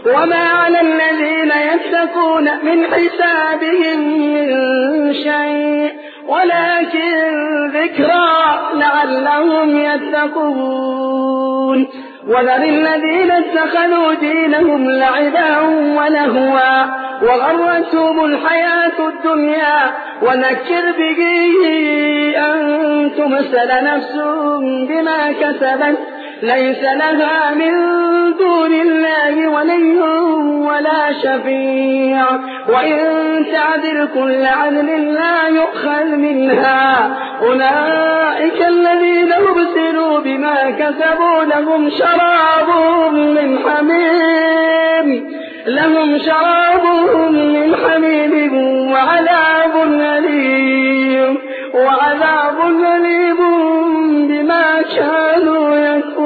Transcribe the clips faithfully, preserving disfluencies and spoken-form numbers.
وما على الذين يتقون من حسابهم من شيء ولكن ذكرى لعلهم يتقون. وذر الذين اتخذوا دينهم لعبا ولهوا وغرتهم الحياة الدنيا وذكر به أن تبسل نفس بما كسبت ليس لها من دون الله ولي ولا شفيع وإن تعدل كل عدل لا يؤخذ منها. أولئك الذين أبسلوا بما كسبوا لهم شراب من حميم لهم شراب من حميم وعذاب أليم وعذاب أليم بما كانوا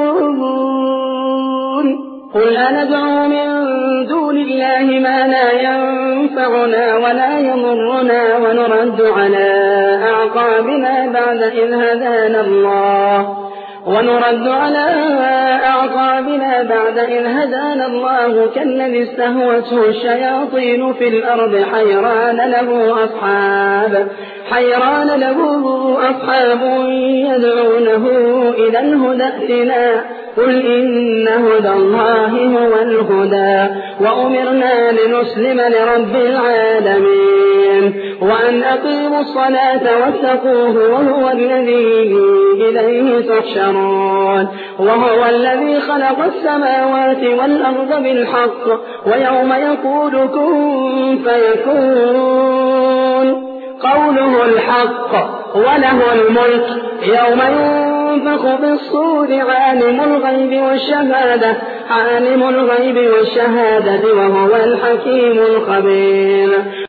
يكفرون. قل أندعو من دون الله ما لا ينفعنا ولا يضرنا ونرد على أعقابنا بعد إذ هدانا الله ونرد على أعقابنا بعد إذ هدانا الله كالذي استهوته الشياطين في الأرض حيران له أصحاب حيران له أصحاب يدعونه إلى الهدى ائتنا قل إن هدى الله هو الهدى وأمرنا لنسلم لرب العالمين وأن أقيموا الصلاة واتقوه وهو الذي إليه تحشرون. وهو الذي خلق السماوات والأرض بالحق ويوم يقول كن فيكون قوله الحق وله الملك يوم ينفخ بالصور عالم الغيب والشهادة عالم الغيب والشهادة وهو الحكيم الخبير.